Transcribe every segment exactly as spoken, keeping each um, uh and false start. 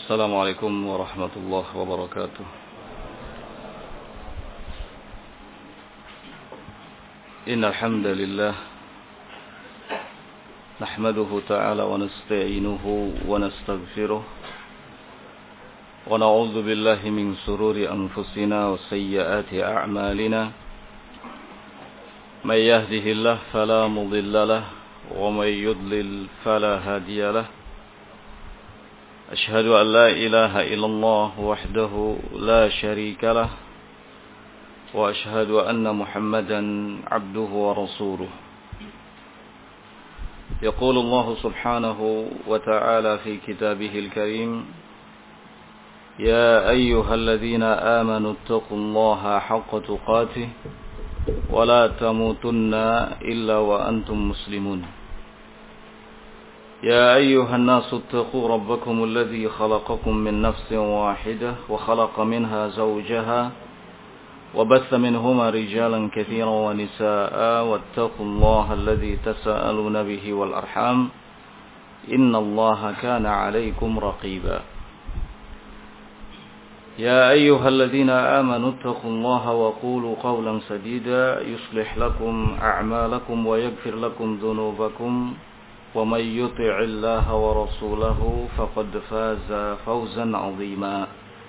السلام عليكم ورحمة الله وبركاته. إن الحمد لله نحمده تعالى ونستعينه ونستغفره ونعوذ بالله من شرور أنفسنا وسيئات أعمالنا. من يهده الله فلا مضل له ومن يضلل فلا هادي له. أشهد أن لا إله إلا الله وحده لا شريك له وأشهد أن محمدا عبده ورسوله. يقول الله سبحانه وتعالى في كتابه الكريم: يا أيها الذين آمنوا اتقوا الله حق تقاته ولا تموتن إلا وأنتم مسلمون. يا أيها الناس اتقوا ربكم الذي خلقكم من نفس واحدة وخلق منها زوجها وبث منهما رجالا كثيرا ونساء واتقوا الله الذي تساءلون به والأرحام إن الله كان عليكم رقيبا. يا أيها الذين آمنوا اتقوا الله وقولوا قولا سديدا يصلح لكم أعمالكم ويغفر لكم ذنوبكم ومن يطع الله ورسوله فقد فاز فوزا عظيما.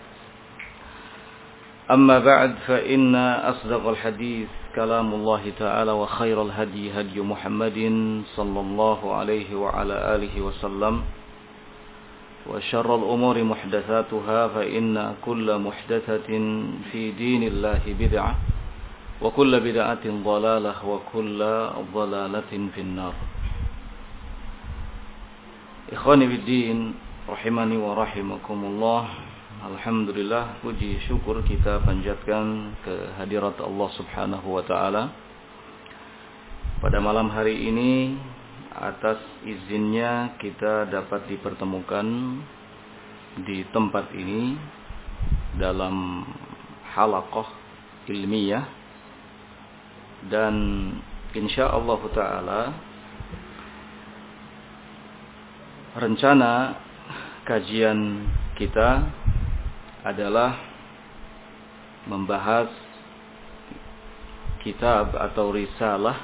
أما بعد فإن أصدق الحديث كلام الله تعالى وخير الهدي هدي محمد صلى الله عليه وعلى آله وسلم وشر الأمور محدثاتها فإن كل محدثة في دين الله بدعة وكل بدعة ضلالة وكل ضلالة في النار. Ikhwani fiddin, rahimani wa rahimakumullah. Alhamdulillah, puji syukur kita panjatkan kehadirat Allah Subhanahu wa taala pada malam hari ini. Atas izinnya kita dapat dipertemukan di tempat ini dalam halaqah ilmiah, dan insyaallah taala rencana kajian kita adalah membahas kitab atau risalah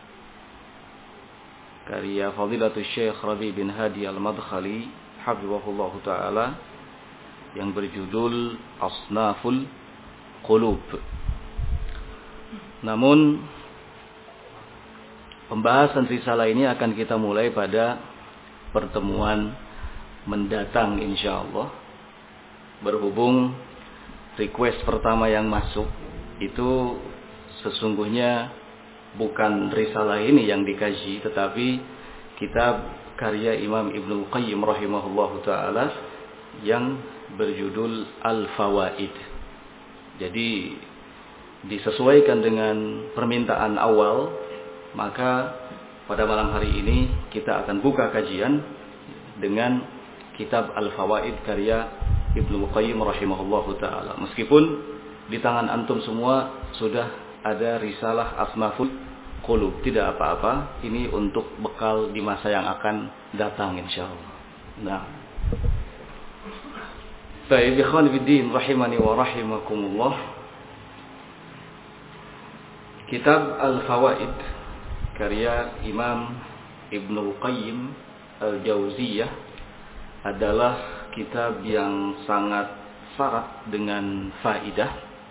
karya Fadilatul Syekh Rabi bin Hadi Al-Madkhali hafizahullah ta'ala yang berjudul Asnaful Qulub. Namun pembahasan risalah ini akan kita mulai pada pertemuan mendatang insyaallah, berhubung request pertama yang masuk itu sesungguhnya bukan risalah ini yang dikaji, tetapi kitab karya Imam Ibnul Qayyim rahimahullahu ta'ala yang berjudul Al-Fawaid. Jadi disesuaikan dengan permintaan awal, maka pada malam hari ini kita akan buka kajian dengan kitab Al-Fawaid karya Ibnu Qayyim rahimahullahu ta'ala. Meskipun di tangan antum semua sudah ada risalah Asnaful Qulub, tidak apa-apa. Ini untuk bekal di masa yang akan datang insyaallah. Nah, baik ikhwan fiddin rahimani wa rahimakumullah. Kitab Al-Fawaid karya Imam Ibnul Qayyim Al-Jauziyah adalah kitab yang sangat syarat dengan faidah,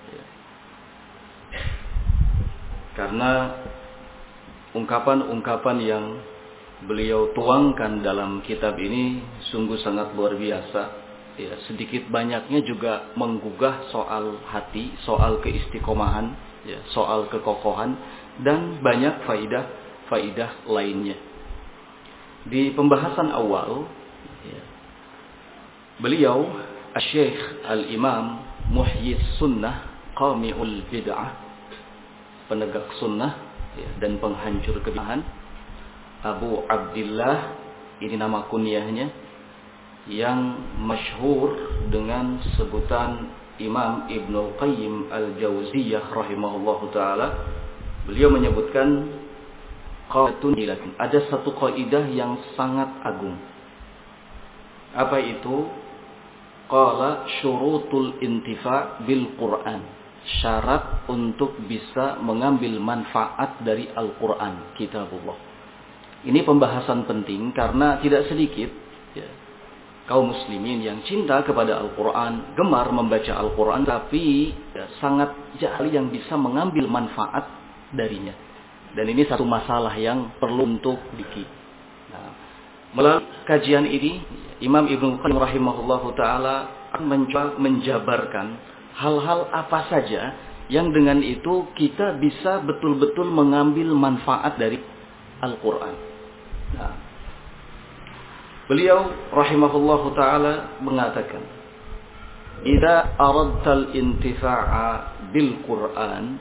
karena ungkapan-ungkapan yang beliau tuangkan dalam kitab ini sungguh sangat luar biasa. Ya, sedikit banyaknya juga menggugah soal hati, soal keistiqomahan, ya, soal kekokohan, dan banyak faidah-faidah lainnya. Di pembahasan awal, ya, beliau Asy-Syaikh Al-Imam Muhyi Sunnah Qami'ul Bid'ah, penegak sunnah, ya, dan penghancur kebid'ahan, Abu Abdillah, ini nama kunyahnya, yang masyhur dengan sebutan Imam Ibnul Qayyim Al-Jauziyah rahimahullahu ta'ala. Beliau menyebutkan qaidatun, ada satu kaidah yang sangat agung. Apa itu? qala syurutul intifa' bil Qur'an. Syarat untuk bisa mengambil manfaat dari Al-Qur'an, kitabullah. Ini pembahasan penting karena tidak sedikit ya, kaum muslimin yang cinta kepada Al-Quran, gemar membaca Al-Quran, tapi ya, sangat jarang yang bisa mengambil manfaat darinya. Dan ini satu masalah yang perlu untuk diki. Nah, melalui kajian ini, Imam Ibnu Qayyim rahimahullahu ta'ala akan mencoba menjabarkan hal-hal apa saja yang dengan itu kita bisa betul-betul mengambil manfaat dari Al-Quran. Nah, beliau rahimahullahu ta'ala mengatakan, "Idza aradtal intifa'a bil Qur'an,"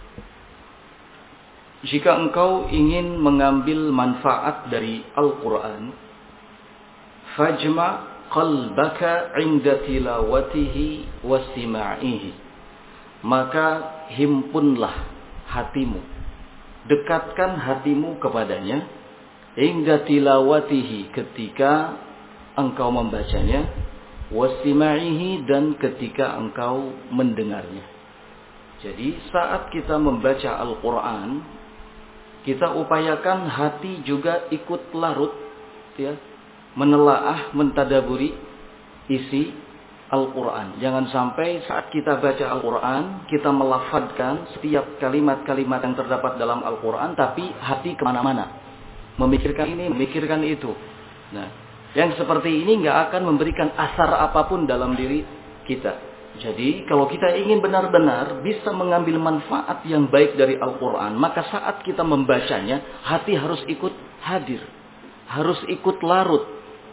jika engkau ingin mengambil manfaat dari Al-Qur'an, "fajma' qalbaka 'inda tilawatihi wa istima'ihi," maka himpunlah hatimu, dekatkan hatimu kepadanya, hingga tilawatihi, ketika engkau membacanya, wastima'ihi, dan ketika engkau mendengarnya. Jadi saat kita membaca Al-Quran, kita upayakan hati juga ikut larut ya, menelaah, mentadaburi isi Al-Quran. Jangan sampai saat kita baca Al-Quran, kita melafadzkan setiap kalimat-kalimat yang terdapat dalam Al-Quran, tapi hati kemana-mana, memikirkan ini, memikirkan itu. Nah, yang seperti ini nggak akan memberikan asar apapun dalam diri kita. Jadi, kalau kita ingin benar-benar bisa mengambil manfaat yang baik dari Al-Quran, maka saat kita membacanya, hati harus ikut hadir, harus ikut larut.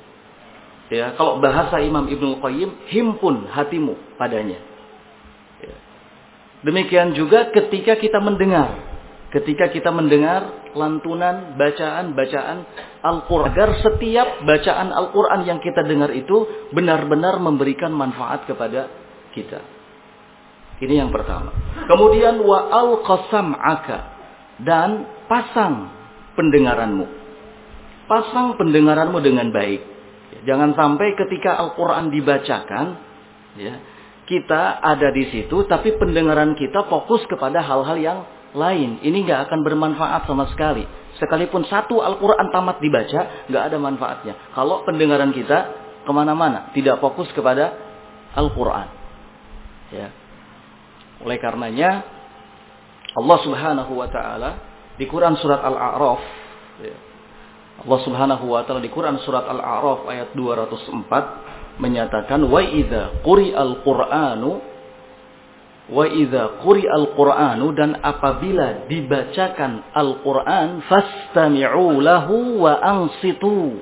Ya, kalau bahasa Imam Ibnu Qayyim, himpun hatimu padanya. Ya. Demikian juga ketika kita mendengar. Ketika kita mendengar lantunan, bacaan-bacaan Al-Quran. Agar setiap bacaan Al-Quran yang kita dengar itu benar-benar memberikan manfaat kepada kita. Ini yang pertama. Kemudian wa al-qasam'aka, dan pasang pendengaranmu. Pasang pendengaranmu dengan baik. Jangan sampai ketika Al-Quran dibacakan, ya, kita ada di situ, tapi pendengaran kita fokus kepada hal-hal yang lain. Ini nggak akan bermanfaat sama sekali. Sekalipun satu Al-Quran tamat dibaca, nggak ada manfaatnya. Kalau pendengaran kita kemana-mana, tidak fokus kepada Al-Quran. Ya. Oleh karenanya, Allah Subhanahu Wa Taala di Quran surat Al-A'raf, ya, Allah Subhanahu Wa Taala di Quran surat Al-A'raf ayat dua ratus empat menyatakan, wa idza quri'al Qur'anu Wa idza quri'al Qur'anu, dan apabila dibacakan Al-Qur'an, fastami'u lahu wa ansitu,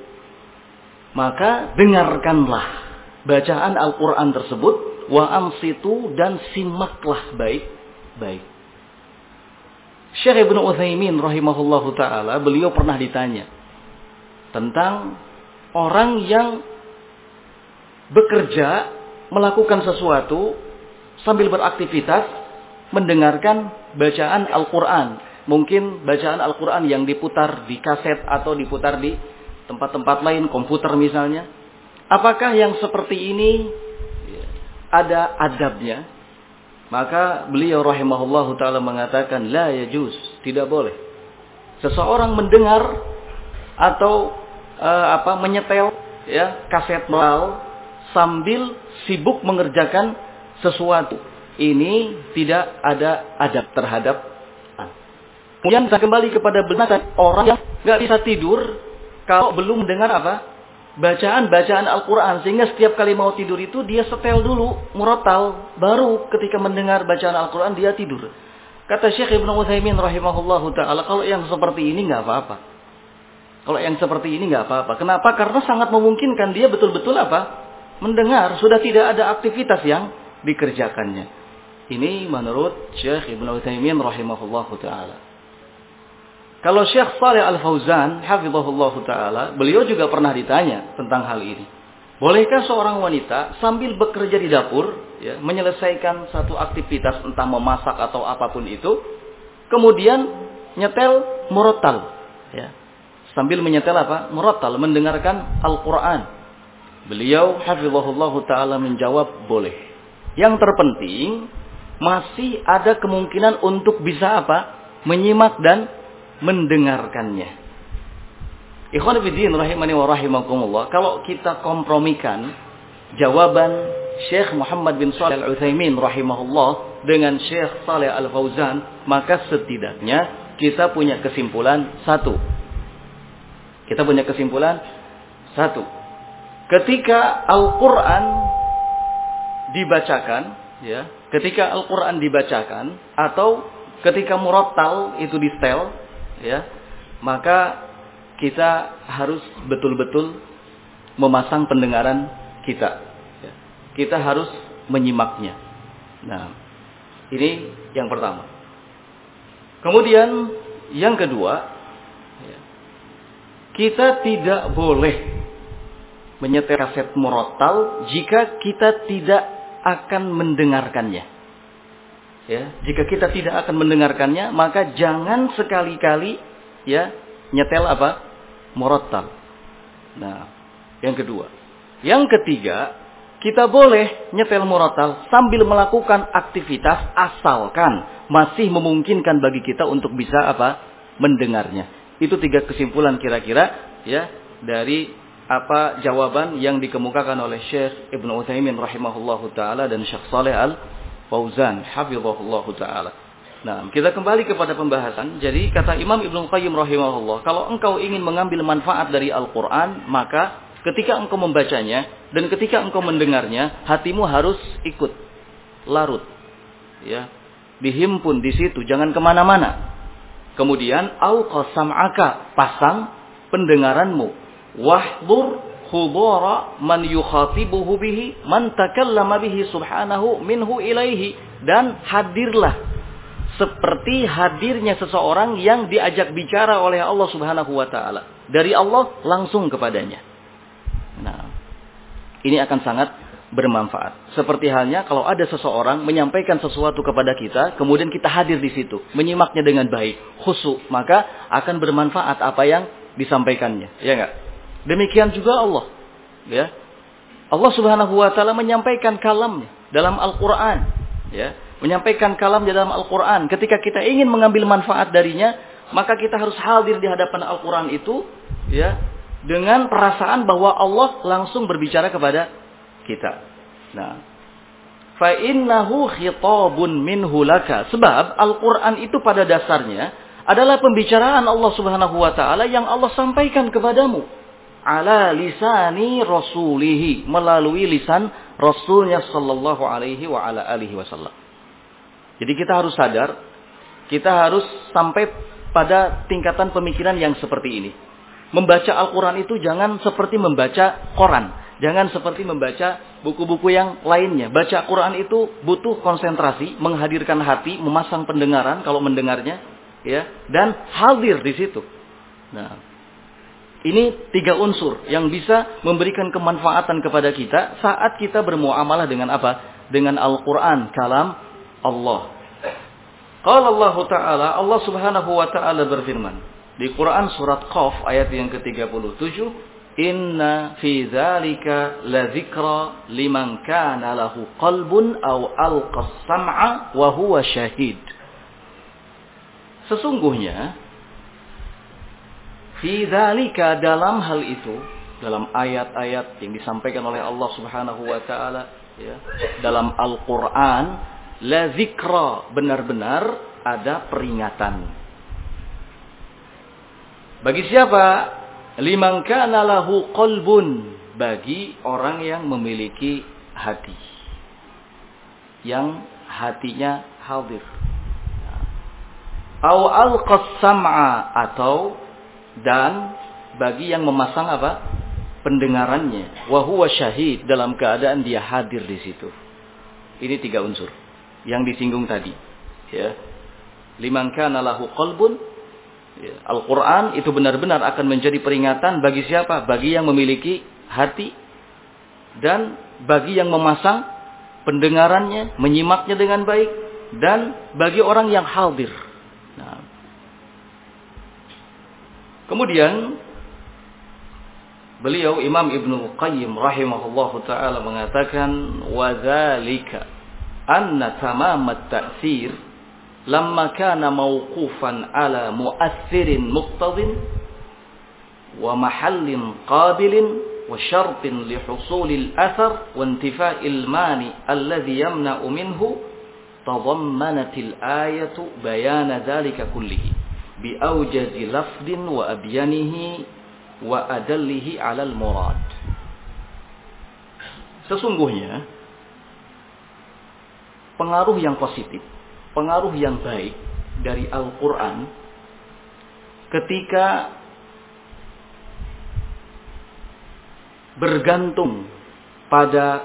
maka dengarkanlah bacaan Al-Qur'an tersebut, wa ansitu, dan simaklah baik-baik. Syekh Ibnu Utsaimin rahimahullahu taala, beliau pernah ditanya tentang orang yang bekerja, melakukan sesuatu sambil beraktivitas mendengarkan bacaan Al-Quran. Mungkin bacaan Al-Quran yang diputar di kaset atau diputar di tempat-tempat lain, komputer misalnya. Apakah yang seperti ini ada adabnya? Maka beliau rahimahullahu ta'ala mengatakan, la yajuz, tidak boleh seseorang mendengar atau uh, apa menyetel ya kaset moral sambil sibuk mengerjakan sesuatu. Ini tidak ada adab terhadap. Kemudian kita kembali kepada benar orang yang nggak bisa tidur kalau belum mendengar apa bacaan-bacaan Al-Quran, sehingga setiap kali mau tidur itu dia setel dulu, murotal, baru ketika mendengar bacaan Al-Quran dia tidur. Kata Syekh Ibnu Utsaimin rahimahullahu taala, kalau yang seperti ini nggak apa-apa. Kalau yang seperti ini nggak apa-apa. Kenapa? Karena sangat memungkinkan dia betul-betul apa? Mendengar, sudah tidak ada aktivitas yang dikerjakannya. Ini menurut Syekh Ibnu Utsaimin rahimahullahu taala. Kalau Syekh Shalih Al-Fauzan hafizahullahu taala, beliau juga pernah ditanya tentang hal ini. Bolehkah seorang wanita sambil bekerja di dapur, ya, menyelesaikan satu aktivitas entah memasak atau apapun itu, kemudian nyetel murattal, ya. Sambil menyetel apa? Murattal, mendengarkan Al-Qur'an. Beliau hafizahullahu taala menjawab boleh. Yang terpenting masih ada kemungkinan untuk bisa apa? Menyimak dan mendengarkannya. Ikhwan fillah rahimani wa rahimakumullah, kalau kita kompromikan jawaban Syekh Muhammad bin Shalih Al-Utsaimin rahimahullah dengan Syekh Shalih Al-Fauzan, maka setidaknya kita punya kesimpulan satu. Kita punya kesimpulan satu. Ketika Al-Qur'an dibacakan, ya, ketika Al-Qur'an dibacakan atau ketika murattal itu di setel, ya, maka kita harus betul-betul memasang pendengaran kita. Ya. Kita harus menyimaknya. Nah, ini yang pertama. Kemudian yang kedua, ya, kita tidak boleh menyetel kaset murattal jika kita tidak akan mendengarkannya. Ya, jika kita tidak akan mendengarkannya, maka jangan sekali-kali ya nyetel apa? Murattal. Nah, yang kedua. Yang ketiga, kita boleh nyetel murattal sambil melakukan aktivitas asalkan masih memungkinkan bagi kita untuk bisa apa? Mendengarnya. Itu tiga kesimpulan kira-kira ya dari apa jawaban yang dikemukakan oleh Syekh Ibnu Utsaimin rahimahullahu taala dan Syekh Shalih Al-Fauzan hafizahullahu taala. Nah, kita kembali kepada pembahasan. Jadi kata Imam Ibnu Qayyim rahimahullah, kalau engkau ingin mengambil manfaat dari Al-Qur'an, maka ketika engkau membacanya dan ketika engkau mendengarnya, hatimu harus ikut larut. Ya, dihimpun di situ, jangan kemana-mana. Kemudian alqa sam'aka, pasang pendengaranmu. Wahdur khudara man yukhatibuhu bihi man takallama bihi subhanahu minhu ilaihi, dan hadirlah seperti hadirnya seseorang yang diajak bicara oleh Allah Subhanahu wa taala. Dari Allah langsung kepadanya. Nah, ini akan sangat bermanfaat. Seperti halnya kalau ada seseorang menyampaikan sesuatu kepada kita, kemudian kita hadir di situ, menyimaknya dengan baik, khusyuk, maka akan bermanfaat apa yang disampaikannya. Ya enggak? Demikian juga Allah. Ya. Allah Subhanahu wa taala menyampaikan kalamnya dalam Al-Qur'an, ya. Menyampaikan kalamnya dalam Al-Qur'an. Ketika kita ingin mengambil manfaat darinya, maka kita harus hadir di hadapan Al-Qur'an itu, ya, dengan perasaan bahwa Allah langsung berbicara kepada kita. Nah, fa innahu khitabun minhu laka. Sebab Al-Qur'an itu pada dasarnya adalah pembicaraan Allah Subhanahu wa taala yang Allah sampaikan kepadamu ala lisani rasulihi, melalui lisan Rasulnya sallallahu alaihi wa ala alihi wasallam. Jadi kita harus sadar, kita harus sampai pada tingkatan pemikiran yang seperti ini. Membaca Al-Quran itu jangan seperti membaca koran. Jangan seperti membaca buku-buku yang lainnya. Baca Al-Quran itu butuh konsentrasi, menghadirkan hati, memasang pendengaran kalau mendengarnya, ya, dan hadir di situ. Nah, ini tiga unsur yang bisa memberikan kemanfaatan kepada kita saat kita bermuamalah dengan apa? Dengan Al-Quran, kalam Allah. Qala Allah Ta'ala, Allah Subhanahu wa taala berfirman di Quran surat Qaf ayat yang ke tiga puluh tujuh, inna fi dzalika ladzikra liman kana lahu qalbun aw alqas sam'a wa huwa syahid. Sesungguhnya fi dzalika, dalam hal itu, dalam ayat-ayat yang disampaikan oleh Allah Subhanahu wa taala, ya, dalam Al-Qur'an, la zikra, benar-benar ada peringatan. Bagi siapa? Liman kana lahu qalbun, bagi orang yang memiliki hati, yang hatinya hadir. Au alqas sam'a, atau dan bagi yang memasang apa? Pendengarannya. Wa huwa syahid, dalam keadaan dia hadir di situ. Ini tiga unsur yang disinggung tadi, ya. Liman kana lahu qalbun, ya. Al-Qur'an itu benar-benar akan menjadi peringatan bagi siapa? Bagi yang memiliki hati dan bagi yang memasang pendengarannya, menyimaknya dengan baik, dan bagi orang yang hadir. Nah, kemudian beliau Imam Ibnu Qayyim rahimahullahu taala mengatakan wa dzalika anna tamam at-ta'sir lamma kana mawqufan ala mu'assirin muqtadin wa mahallin qabilin wa syartin li husulil athar wa intifa'il mani alladhi yamna'u minhu tadammanatil ayatu bayana dzalika kullihi bi awjazi lafdin wa abyanihi wa adallihi 'alal murad. Sesungguhnya pengaruh yang positif, pengaruh yang baik dari Al-Qur'an ketika bergantung pada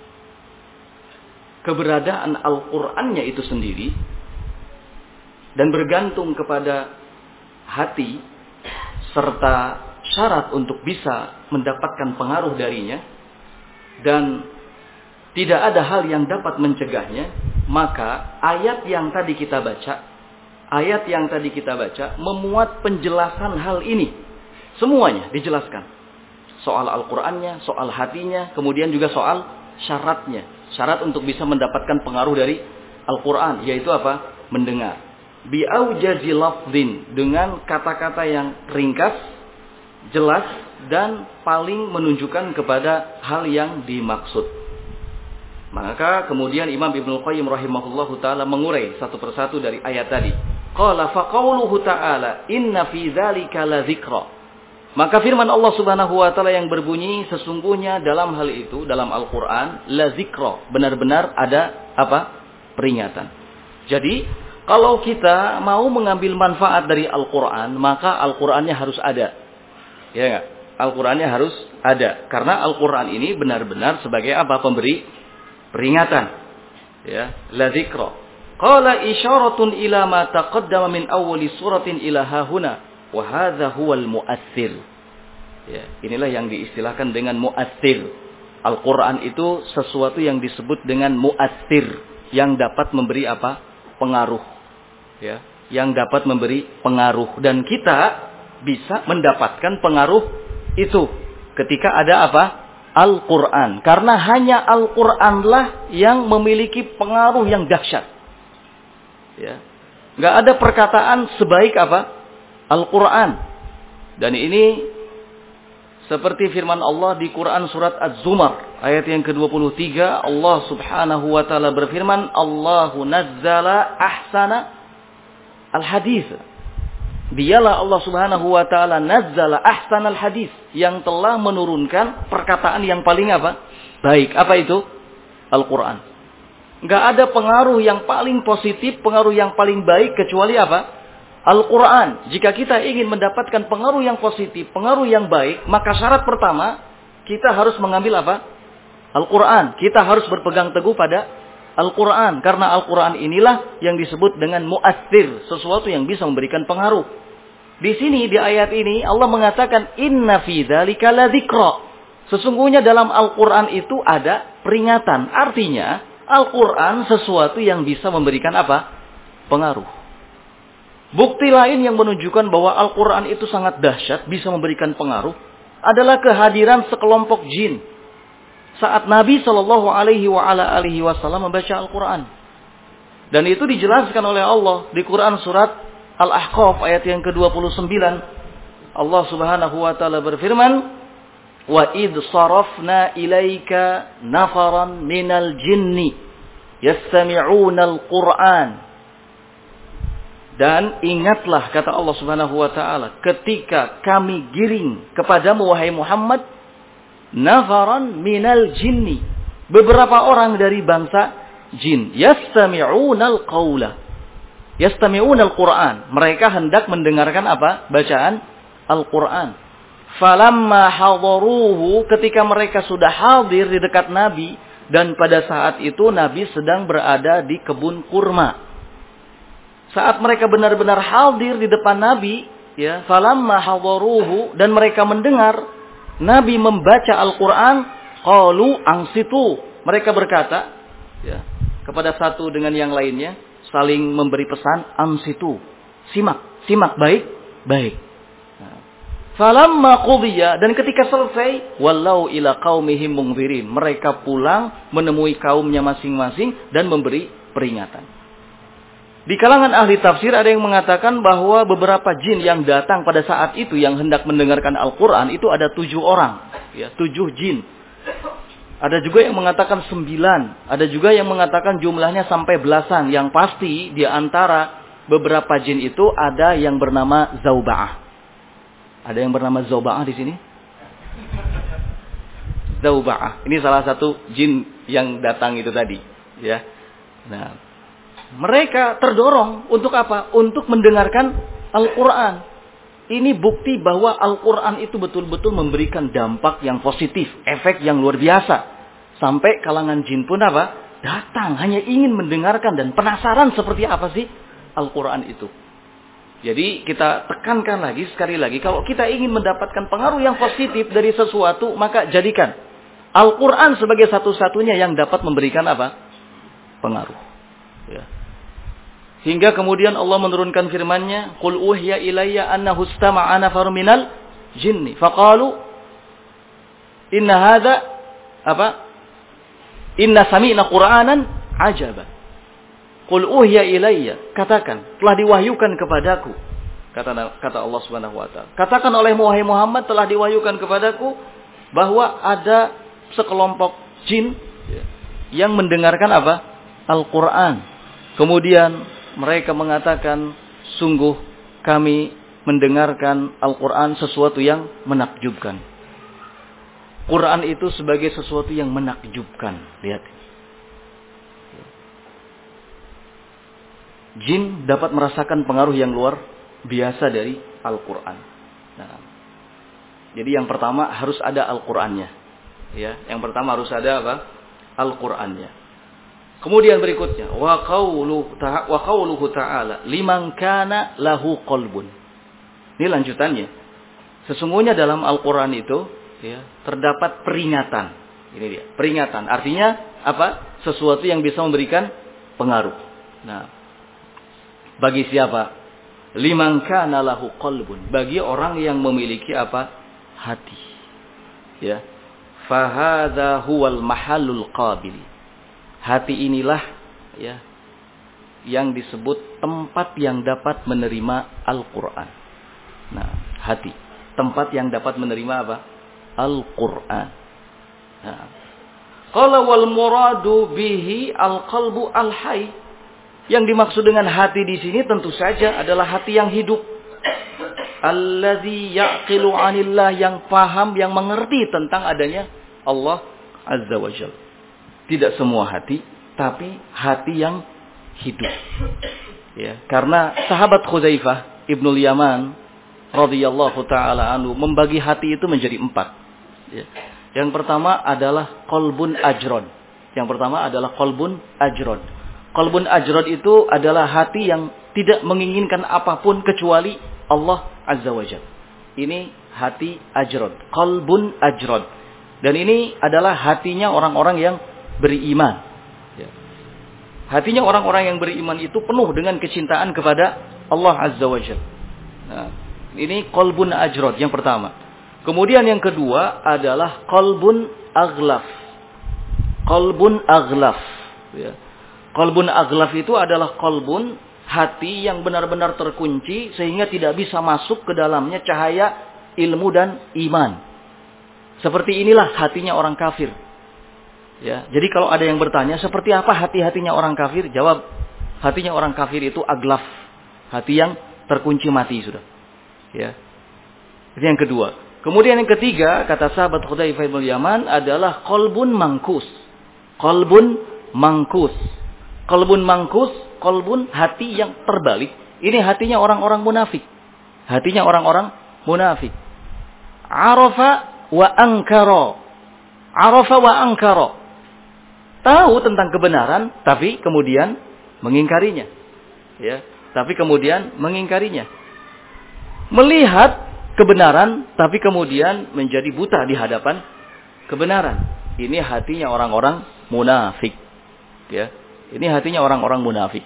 keberadaan Al-Qur'annya itu sendiri dan bergantung kepada hati serta syarat untuk bisa mendapatkan pengaruh darinya dan tidak ada hal yang dapat mencegahnya, maka ayat yang tadi kita baca, ayat yang tadi kita baca memuat penjelasan hal ini. Semuanya dijelaskan. Soal Al-Qur'annya, soal hatinya, kemudian juga soal syaratnya. Syarat untuk bisa mendapatkan pengaruh dari Al-Qur'an, yaitu apa? Mendengar. Bi'aujazi lafdhin, dengan kata-kata yang ringkas, jelas, dan paling menunjukkan kepada hal yang dimaksud. Maka kemudian Imam Ibnu Qayyim rahimahullahu taala mengurai satu persatu dari ayat tadi. Qala fa qauluhu ta'ala inna fi dzalika la dzikra. Maka firman Allah Subhanahu wa taala yang berbunyi sesungguhnya dalam hal itu dalam Al-Qur'an la dzikra, benar-benar ada apa? Peringatan. Jadi kalau kita mau mengambil manfaat dari Al-Qur'an, maka Al-Qur'annya harus ada. Ya enggak? Al-Qur'annya harus ada karena Al-Qur'an ini benar-benar sebagai apa? Pemberi peringatan. Ya, la dzikra. Qala isyaratun ila ma taqaddama min awwali suratin ila hahuna. Wa hadza huwal mu'assir. Ya, inilah yang diistilahkan dengan mu'assir. Al-Qur'an itu sesuatu yang disebut dengan mu'assir, yang dapat memberi apa? Pengaruh. Ya, yang dapat memberi pengaruh dan kita bisa mendapatkan pengaruh itu ketika ada apa? Al-Qur'an. Karena hanya Al-Qur'anlah yang memiliki pengaruh yang dahsyat. Ya. Enggak ada perkataan sebaik apa? Al-Qur'an. Dan ini seperti firman Allah di Quran surat Az-Zumar ayat yang ke dua puluh tiga, Allah Subhanahu wa taala berfirman, Allahu nazzala ahsana al-hadits. Dialah Allah Subhanahu wa taala nazzala ahsana al-hadits, yang telah menurunkan perkataan yang paling apa? Baik. Apa itu? Al-Qur'an. Enggak ada pengaruh yang paling positif, pengaruh yang paling baik kecuali apa? Al-Qur'an. Jika kita ingin mendapatkan pengaruh yang positif, pengaruh yang baik, maka syarat pertama, kita harus mengambil apa? Al-Qur'an. Kita harus berpegang teguh pada Al-Qur'an. Karena Al-Qur'an inilah yang disebut dengan mu'assir. Sesuatu yang bisa memberikan pengaruh. Di sini, di ayat ini, Allah mengatakan, Inna fi dzalika la dzikra. Sesungguhnya dalam Al-Qur'an itu ada peringatan. Artinya, Al-Qur'an sesuatu yang bisa memberikan apa? Pengaruh. Bukti lain yang menunjukkan bahwa Al-Qur'an itu sangat dahsyat, bisa memberikan pengaruh, adalah kehadiran sekelompok jin saat Nabi Shallallahu Alaihi Wasallam membaca Al-Qur'an. Dan itu dijelaskan oleh Allah di Quran surat Al-Ahqaf ayat yang ke dua puluh sembilan. Allah Subhanahu wa taala berfirman, "Wa id sarafna ilaika nafaran minal jinni yastami'una al-Qur'an." Dan ingatlah, kata Allah Subhanahu wa taala, ketika kami giring kepadamu wahai Muhammad nafaran minal jinni, beberapa orang dari bangsa jin, yastami'unal qawla, yastami'unal Qur'an, mereka hendak mendengarkan apa? Bacaan Al-Qur'an. Falamma hadaruhu, ketika mereka sudah hadir di dekat Nabi, dan pada saat itu Nabi sedang berada di kebun kurma. Saat mereka benar-benar hadir di depan Nabi, ya, falamma hadaruhu, dan mereka mendengar Nabi membaca Al-Qur'an, qalu ansitu, mereka berkata, ya, kepada satu dengan yang lainnya, saling memberi pesan, ansitu, simak, simak baik, baik. Nah, Falamma qudiya, dan ketika selesai, wallau ila qaumihim mungzirin, mereka pulang menemui kaumnya masing-masing dan memberi peringatan. Di kalangan ahli tafsir ada yang mengatakan bahwa beberapa jin yang datang pada saat itu yang hendak mendengarkan Al-Quran itu ada tujuh orang, ya, tujuh jin. Ada juga yang mengatakan sembilan, ada juga yang mengatakan jumlahnya sampai belasan. Yang pasti di antara beberapa jin itu ada yang bernama Zauba'ah. Ada yang bernama Zauba'ah di sini? Zauba'ah. Ini salah satu jin yang datang itu tadi, ya. Nah, mereka terdorong untuk apa? Untuk mendengarkan Al-Quran. Ini bukti bahwa Al-Quran itu betul-betul memberikan dampak yang positif, efek yang luar biasa. Sampai kalangan jin pun apa? Datang, hanya ingin mendengarkan dan penasaran seperti apa sih Al-Quran itu. Jadi kita tekankan lagi, sekali lagi, kalau kita ingin mendapatkan pengaruh yang positif dari sesuatu, maka jadikan Al-Quran sebagai satu-satunya yang dapat memberikan apa? Pengaruh. Ya. Hingga kemudian Allah menurunkan firman-Nya, "Qul uhiya ilayya annahu istama'a nafarun minal jinni faqalu inna hadza apa? Inna sami'na Qur'anan ajaba." Qul uhiya ilayya, katakan, telah diwahyukan kepadaku. Kata kata Allah Subhanahu wa taala. Katakan oleh wahai Muhammad, telah diwahyukan kepadaku bahwa ada sekelompok jin yang mendengarkan apa? Al-Qur'an. Kemudian mereka mengatakan, sungguh kami mendengarkan Al-Qur'an sesuatu yang menakjubkan. Quran itu sebagai sesuatu yang menakjubkan. Lihat. Jin dapat merasakan pengaruh yang luar biasa dari Al-Quran. Nah, jadi yang pertama harus ada Al-Qurannya. Ya, yang pertama harus ada apa? Al-Qurannya. Kemudian berikutnya, wa qauluhu ta'ala, wa qauluhu ta'ala, liman kana lahu qalbun. Ini lanjutannya. Sesungguhnya dalam Al-Quran itu, ya, terdapat peringatan. Ini dia, peringatan. Artinya apa? Sesuatu yang bisa memberikan pengaruh. Nah, bagi siapa? Liman kana lahu qalbun. Bagi orang yang memiliki apa? Hati. Ya. Fahadha huwal mahallul qabil. Hati inilah, ya, yang disebut tempat yang dapat menerima Al-Quran. Nah, hati. Tempat yang dapat menerima apa? Al-Quran. Nah. Qala wal muradu bihi al-qalbu al-hayy. Yang dimaksud dengan hati di sini tentu saja adalah hati yang hidup. Allazi yaqilu 'anillah, yang paham, yang mengerti tentang adanya Allah Azza wa Jalla. Tidak semua hati, tapi hati yang hidup. Ya, karena sahabat Hudzaifah Ibnul Yaman radhiyallahu taala anhu membagi hati itu menjadi empat. Ya. Yang pertama adalah qalbun ajrod. Yang pertama adalah qalbun ajrod. Qalbun ajrod itu adalah hati yang tidak menginginkan apapun kecuali Allah Azza wa Jalla. Ini hati ajrod. Qalbun ajrod. Dan ini adalah hatinya orang-orang yang beriman. Ya. Hatinya orang-orang yang beriman itu penuh dengan kecintaan kepada Allah Azza wa Jalla. Nah, ini qalbun ajrod yang pertama. Kemudian yang kedua adalah qalbun aghlaf. Qalbun aghlaf. Ya. Qalbun aghlaf itu adalah qalbun, hati yang benar-benar terkunci sehingga tidak bisa masuk ke dalamnya cahaya ilmu dan iman. Seperti inilah hatinya orang kafir. Ya, jadi kalau ada yang bertanya seperti apa hati-hatinya orang kafir, jawab, hatinya orang kafir itu aghlaf, hati yang terkunci mati sudah. Ya. Itu yang kedua. Kemudian yang ketiga, kata sahabat Hudzaifah bin Yaman adalah qalbun mangkus. Qalbun mangkus. Qalbun mangkus, qalbun hati yang terbalik. Ini hatinya orang-orang munafik. Hatinya orang-orang munafik. Arafa wa ankara. Arafa wa ankara. Tahu tentang kebenaran, tapi kemudian mengingkarinya. Ya, tapi kemudian mengingkarinya. Melihat kebenaran, tapi kemudian menjadi buta di hadapan kebenaran. Ini hatinya orang-orang munafik. Ya. Ini hatinya orang-orang munafik.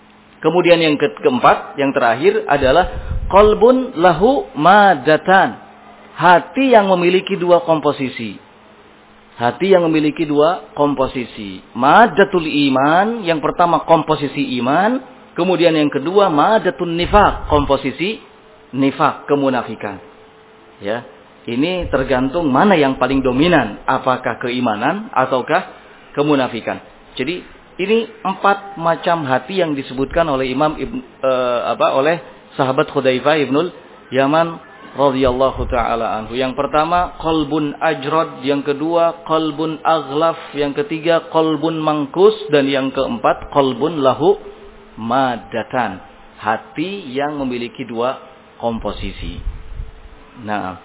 Kemudian yang ke keempat, yang terakhir adalah qalbun lahu madatan. hati yang memiliki dua komposisi. Hati yang memiliki dua komposisi. Maddatul iman, yang pertama komposisi iman. Kemudian yang kedua maddatun nifaq, komposisi nifaq, kemunafikan. Ya, ini tergantung mana yang paling dominan, apakah keimanan ataukah kemunafikan. Jadi ini empat macam hati yang disebutkan oleh Imam Ibn, eh, apa oleh sahabat Hudzaifah ibnul Yaman radhiyallahu taala anhu. Yang pertama qalbun ajrad, yang kedua qalbun aghlaf, yang ketiga qalbun mangkus, dan yang keempat qalbun lahu madatan, hati yang memiliki dua komposisi. Nah,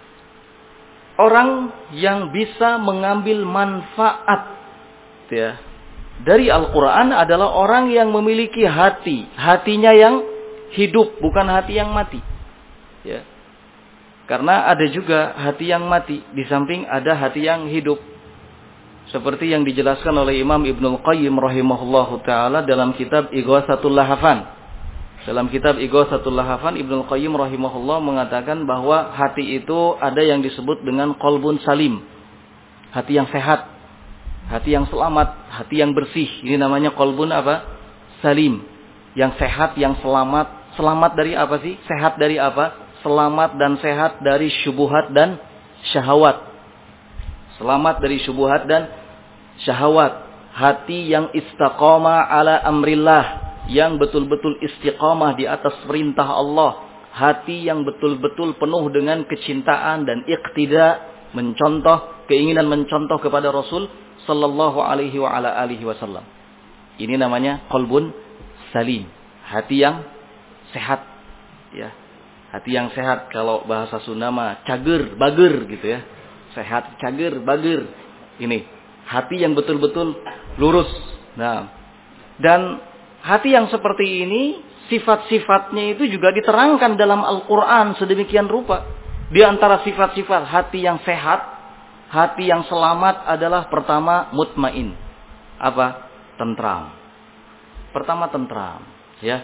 orang yang bisa mengambil manfaat ya dari Al-Quran adalah orang yang memiliki hati, hatinya yang hidup, bukan hati yang mati. Ya. Karena ada juga hati yang mati, di samping ada hati yang hidup. Seperti yang dijelaskan oleh Imam Ibnul Qayyim rahimahullahu ta'ala dalam kitab Ighatsatul Lahafan. Dalam kitab Ighatsatul Lahafan, Ibnul Qayyim rahimahullah mengatakan bahwa hati itu ada yang disebut dengan qalbun salim. Hati yang sehat, hati yang selamat, hati yang bersih. Ini namanya qalbun apa? Salim. Yang sehat, yang selamat. Selamat dari apa sih? Sehat dari apa? Selamat dan sehat dari syubhat dan syahwat. Selamat dari syubhat dan syahwat. Hati yang istiqamah ala amrillah, yang betul-betul istiqamah di atas perintah Allah. Hati yang betul-betul penuh dengan kecintaan dan iqtida, mencontoh, keinginan mencontoh kepada Rasul sallallahu alaihi wa ala alihi wasallam. Ini namanya qalbun salim, hati yang sehat, ya. Hati yang sehat, kalau bahasa Sunda mah cager, bager gitu ya. Sehat, cager, bager. Ini hati yang betul-betul lurus. Nah, dan hati yang seperti ini, sifat-sifatnya itu juga diterangkan dalam Al-Quran sedemikian rupa. Di antara sifat-sifat hati yang sehat, hati yang selamat adalah pertama mutmain. Apa? Tentram. Pertama tentram, ya.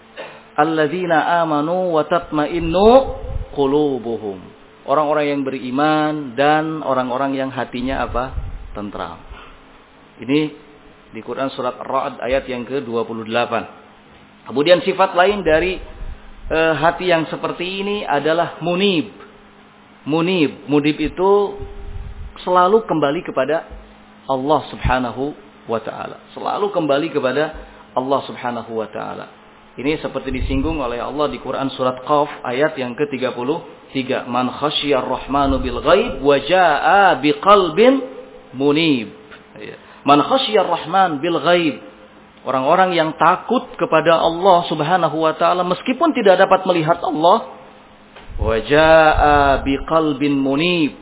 Alladzina amanu wa tatma'innu qulubuhum. Orang-orang yang beriman dan orang-orang yang hatinya apa? Tentram. Ini di Quran surat Ar-Ra'd ayat yang ke dua puluh delapan. Kemudian sifat lain dari e, hati yang seperti ini adalah munib. Munib, munib itu selalu kembali kepada Allah Subhanahu wa taala. Selalu kembali kepada Allah Subhanahu wa taala. Ini seperti disinggung oleh Allah di Quran surat Qaf ayat yang ke tiga puluh tiga. Man khasyiyar rahmanu bil ghaib wa jaa'a biqalbin munib. Man khasyiyar rahman bil ghaib. Orang-orang yang takut kepada Allah Subhanahu wa taala meskipun tidak dapat melihat Allah. Wa jaa'a biqalbin munib.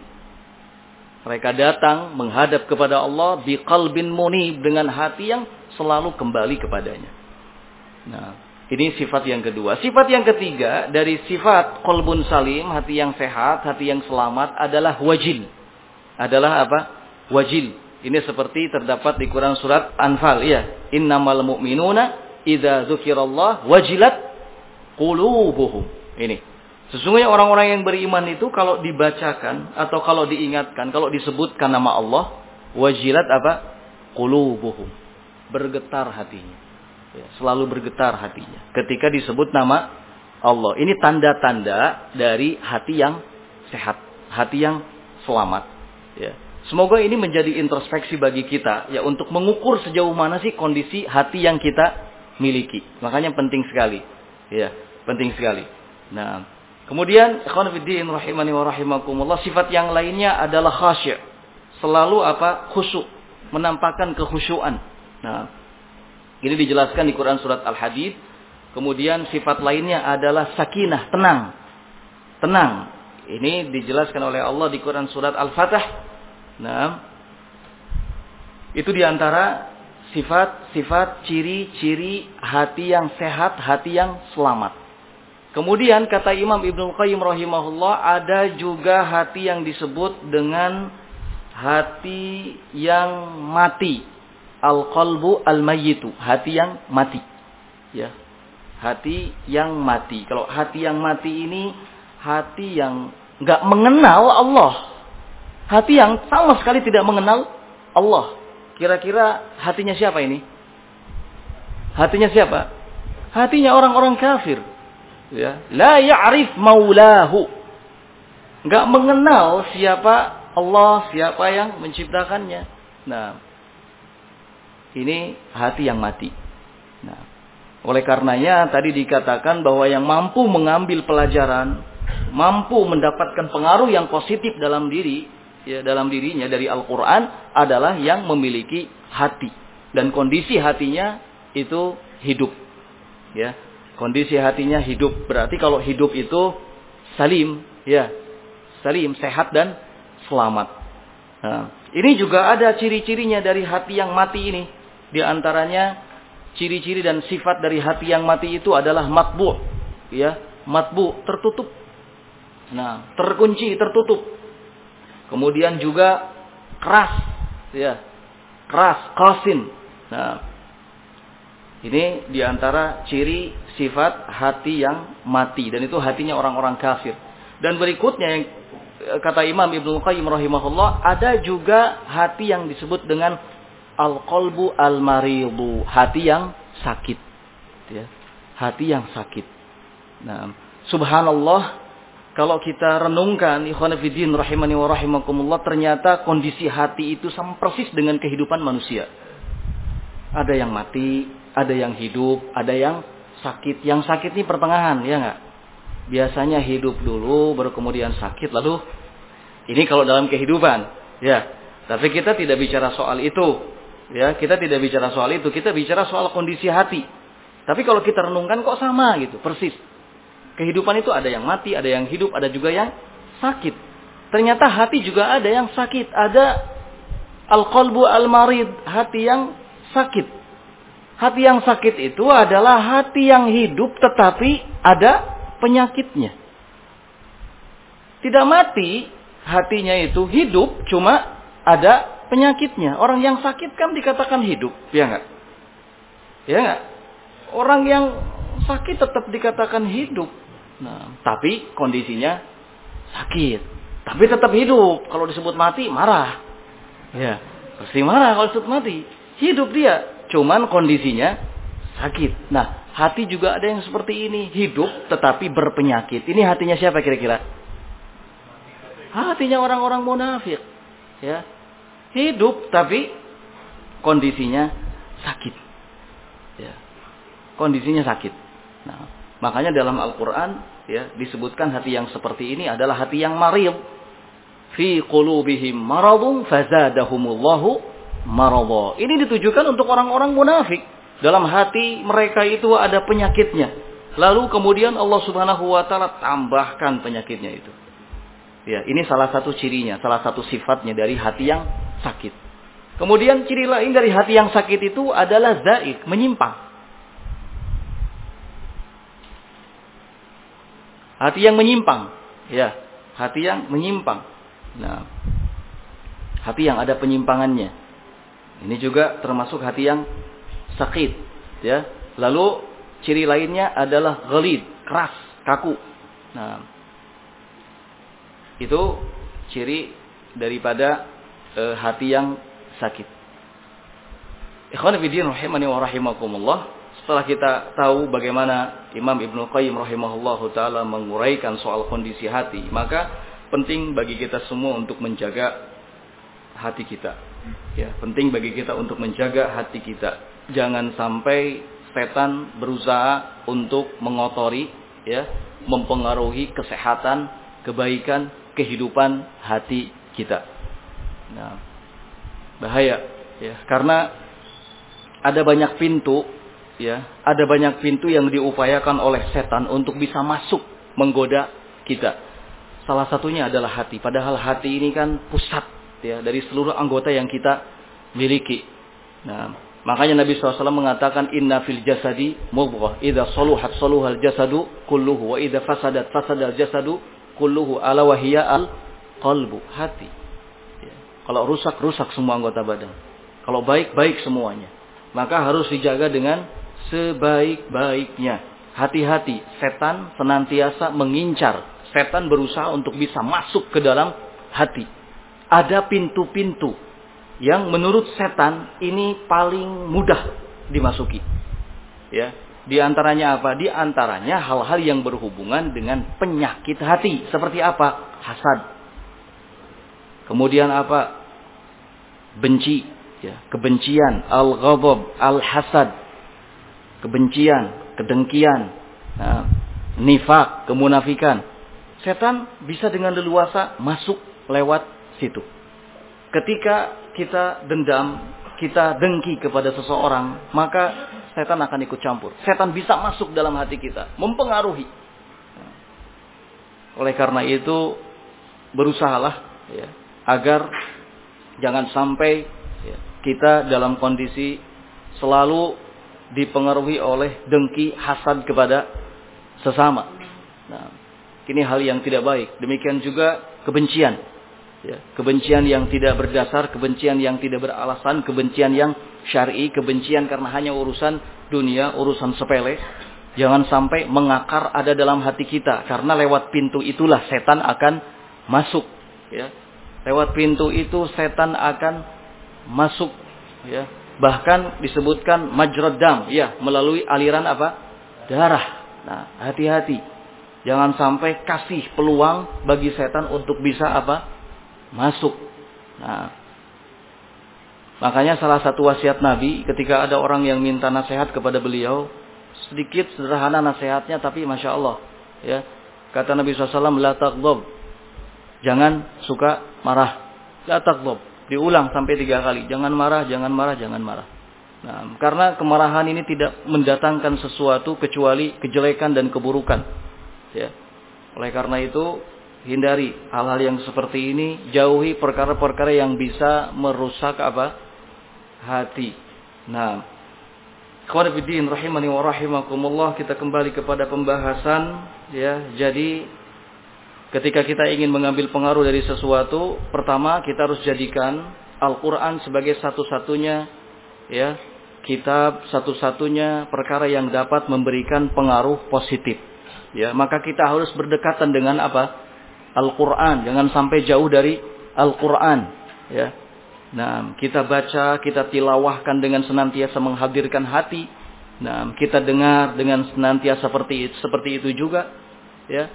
Mereka datang menghadap kepada Allah biqalbin munib, dengan hati yang selalu kembali kepadanya. Nah, ini sifat yang kedua. Sifat yang ketiga dari sifat qalbun salim, hati yang sehat, hati yang selamat adalah wajil. Adalah apa? Wajil. Ini seperti terdapat di Quran surat Anfal, ya. Innamal mu'minuna idza dzukirallah wajilat qulubuhum. Ini. Sesungguhnya orang-orang yang beriman itu kalau dibacakan atau kalau diingatkan, kalau disebutkan nama Allah, wajilat apa? Qulubuhum. Bergetar hatinya. Ya, selalu bergetar hatinya ketika disebut nama Allah. Ini tanda-tanda dari hati yang sehat, hati yang selamat. Ya. Semoga ini menjadi introspeksi bagi kita, ya, untuk mengukur sejauh mana sih kondisi hati yang kita miliki. Makanya penting sekali, ya, penting sekali. Nah, kemudian ikhwan fillah rahimani wa rahimakumullah, sifat yang lainnya adalah khasy', selalu apa? Khusyuk, menampakkan kekhusyuan. Nah, ini dijelaskan di Quran surat Al-Hadid. Kemudian sifat lainnya adalah sakinah, tenang. Tenang. Ini dijelaskan oleh Allah di Quran surat Al-Fatah. Nah, itu diantara sifat-sifat ciri-ciri hati yang sehat, hati yang selamat. Kemudian kata Imam Ibnul Qayyim rahimahullah, ada juga hati yang disebut dengan hati yang mati. Al-qalbu al-mayyitu, hati yang mati. Ya. Hati yang mati. Kalau hati yang mati ini hati yang nggak mengenal Allah. Hati yang sama sekali tidak mengenal Allah. Kira-kira hatinya siapa ini? Hatinya siapa? Hatinya orang-orang kafir. Ya, la ya'rif maulahu. Nggak mengenal siapa Allah, siapa yang menciptakannya. Nah, ini hati yang mati. Nah, oleh karenanya tadi dikatakan bahwa yang mampu mengambil pelajaran, mampu mendapatkan pengaruh yang positif dalam diri, ya, dalam dirinya dari Al-Quran adalah yang memiliki hati. Dan kondisi hatinya itu hidup. Ya, kondisi hatinya hidup. Berarti kalau hidup itu salim, ya, salim, sehat dan selamat. Nah, ini juga ada ciri-cirinya dari hati yang mati ini. Di antaranya ciri-ciri dan sifat dari hati yang mati itu adalah matbu, ya, matbu, tertutup. Nah, terkunci, tertutup. Kemudian juga keras, ya, keras, qasin. Nah, ini diantara ciri sifat hati yang mati, dan itu hatinya orang-orang kafir. Dan berikutnya yang kata Imam Ibnu Qayyim rahimahullah, ada juga hati yang disebut dengan al-qalbu al-maridu, hati yang sakit, ya, hati yang sakit. Nah, subhanallah, kalau kita renungkan, ikhwan fillah rahimani wa rahimakumullah, ternyata kondisi hati itu sama persis dengan kehidupan manusia. Ada yang mati, ada yang hidup, ada yang sakit. Yang sakit ini pertengahan, ya enggak? Biasanya hidup dulu, baru kemudian sakit, lalu ini kalau dalam kehidupan, ya. Tapi kita tidak bicara soal itu, ya. Kita tidak bicara soal itu, kita bicara soal kondisi hati. Tapi kalau kita renungkan kok sama gitu, persis. Kehidupan itu ada yang mati, ada yang hidup, ada juga yang sakit. Ternyata hati juga ada yang sakit, ada al-qalbu al-marid, hati yang sakit. Hati yang sakit itu adalah hati yang hidup tetapi ada penyakitnya. Tidak mati, hatinya itu hidup, cuma ada penyakitnya. Orang yang sakit kan dikatakan hidup, ya enggak? Ya enggak? Orang yang sakit tetap dikatakan hidup. Nah, tapi kondisinya sakit. Tapi tetap hidup. Kalau disebut mati, marah. Ya, pasti marah kalau disebut mati. Hidup dia, cuman kondisinya sakit. Nah, hati juga ada yang seperti ini, hidup tetapi berpenyakit. Ini hatinya siapa kira-kira? Hatinya orang-orang munafik. Ya. Hidup tapi kondisinya sakit. Ya. Kondisinya sakit. Nah, makanya dalam Al-Qur'an, ya, disebutkan hati yang seperti ini adalah hati yang marid. Fi qulubihim maradun fazadahumullahu marada. Ini ditujukan untuk orang-orang munafik. Dalam hati mereka itu ada penyakitnya. Lalu kemudian Allah Subhanahu wa taala tambahkan penyakitnya itu. Ya, ini salah satu cirinya, salah satu sifatnya dari hati yang sakit. Kemudian ciri lain dari hati yang sakit itu adalah zaid, menyimpang. Hati yang menyimpang, ya, hati yang menyimpang. Nah, hati yang ada penyimpangannya. Ini juga termasuk hati yang sakit, ya. Lalu ciri lainnya adalah ghalid, keras, kaku. Nah, itu ciri daripada e, hati yang sakit. Ikhwan fillah rahimani wa rahimakumullah. Setelah kita tahu bagaimana Imam Ibnu Qayyim rahimahullahu taala menguraikan soal kondisi hati, maka penting bagi kita semua untuk menjaga hati kita. Ya, penting bagi kita untuk menjaga hati kita. Jangan sampai setan berusaha untuk mengotori, ya, mempengaruhi kesehatan, kebaikan, kehidupan hati kita. Nah, bahaya, ya, karena ada banyak pintu, ya, ada banyak pintu yang diupayakan oleh setan untuk bisa masuk menggoda kita. Salah satunya adalah hati. Padahal hati ini kan pusat, ya, dari seluruh anggota yang kita miliki. Nah, makanya Nabi shallallahu alaihi wasallam mengatakan inna fil jasadi mudghah idza saluhat saluhal jasadu kulluhu wa idza fasadat fasadal jasadu kulluhu ala wa hiya al qalbu, hati. Ya. Kalau rusak rusak semua anggota badan. Kalau baik baik semuanya. Maka harus dijaga dengan sebaik-baiknya. Hati-hati, setan senantiasa mengincar setan berusaha untuk bisa masuk ke dalam hati. Ada pintu-pintu yang menurut setan ini paling mudah dimasuki. Ya, di antaranya apa? Di antaranya hal-hal yang berhubungan dengan penyakit hati. Seperti apa? Hasad. Kemudian apa? Benci, ya, kebencian, al-ghadab, al-hasad. Kebencian, kedengkian, nah, nifak, kemunafikan. Setan bisa dengan leluasa masuk lewat situ. Ketika kita dendam, kita dengki kepada seseorang, maka setan akan ikut campur. Setan bisa masuk dalam hati kita, mempengaruhi. Oleh karena itu, berusahalah ya, agar jangan sampai ya, kita dalam kondisi selalu dipengaruhi oleh dengki, hasad kepada sesama. Nah, ini hal yang tidak baik. Demikian juga kebencian. Ya, kebencian yang tidak berdasar, kebencian yang tidak beralasan, kebencian yang syar'i, kebencian karena hanya urusan dunia, urusan sepele. Jangan sampai mengakar ada dalam hati kita. Karena lewat pintu itulah setan akan masuk. Ya. Lewat pintu itu setan akan masuk. Ya. Bahkan disebutkan majrad dam, ya, melalui aliran apa? Darah. Nah, hati-hati. Jangan sampai kasih peluang bagi setan untuk bisa apa? Masuk. Nah, makanya salah satu wasiat Nabi ketika ada orang yang minta nasihat kepada beliau, sedikit sederhana nasihatnya tapi Masya Allah. Ya, kata Nabi shallallahu alaihi wasallam, la taghdab. Jangan suka marah. La taghdab. Diulang sampai tiga kali. Jangan marah, jangan marah, jangan marah. Nah, karena kemarahan ini tidak mendatangkan sesuatu kecuali kejelekan dan keburukan. Ya. Oleh karena itu, hindari hal-hal yang seperti ini. Jauhi perkara-perkara yang bisa merusak apa? Hati. Nah, ikhwan fillah rahimani wa rahimakumullah, kita kembali kepada pembahasan. Ya, jadi ketika kita ingin mengambil pengaruh dari sesuatu, pertama kita harus jadikan Al-Quran sebagai satu-satunya ya, kitab, satu-satunya perkara yang dapat memberikan pengaruh positif. Ya, maka kita harus berdekatan dengan apa? Al-Quran, jangan sampai jauh dari Al-Quran. Ya. Nah, kita baca, kita tilawahkan dengan senantiasa menghadirkan hati. Nah, kita dengar dengan senantiasa seperti seperti itu juga. Ya.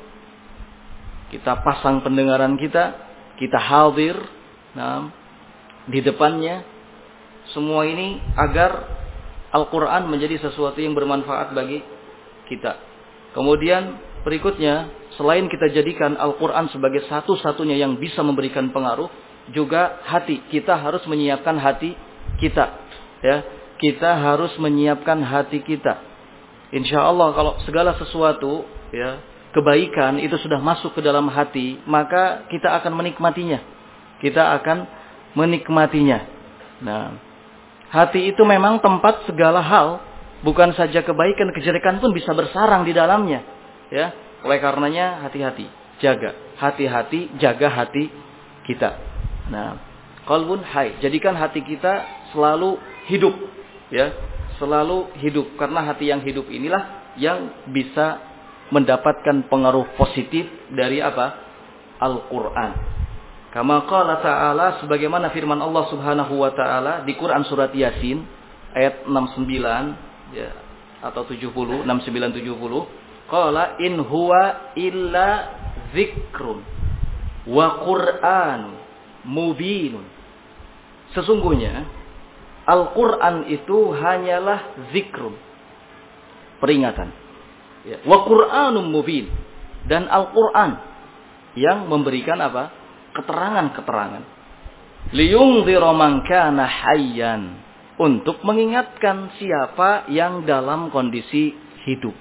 Kita pasang pendengaran kita, kita hadir nah, di depannya. Semua ini agar Al-Quran menjadi sesuatu yang bermanfaat bagi kita. Kemudian berikutnya, selain kita jadikan Al-Quran sebagai satu-satunya yang bisa memberikan pengaruh, juga hati. Kita harus menyiapkan hati kita. Ya, kita harus menyiapkan hati kita. Insya Allah kalau segala sesuatu ya, kebaikan itu sudah masuk ke dalam hati, maka kita akan menikmatinya. Kita akan menikmatinya. Nah, hati itu memang tempat segala hal, bukan saja kebaikan, kejelekan pun bisa bersarang di dalamnya. Ya, oleh karenanya hati-hati, jaga, hati-hati, jaga hati kita. Nah, qalbun hayy, jadikan hati kita selalu hidup, ya, selalu hidup, karena hati yang hidup inilah yang bisa mendapatkan pengaruh positif dari apa? Al-Quran. Kama qala ta'ala, sebagaimana firman Allah subhanahu wa ta'ala di Quran surat Yasin ayat enam puluh sembilan ya, atau tujuh puluh, enam puluh sembilan tujuh puluh. Qala in huwa illa zikrun wa Qur'an mubin. Sesungguhnya Al-Quran itu hanyalah zikrun, peringatan. Ya. Wa Qur'anum mubin, dan Al-Quran yang memberikan apa? Keterangan-keterangan. Liyungdhira man kana hayyan, untuk mengingatkan siapa yang dalam kondisi hidup.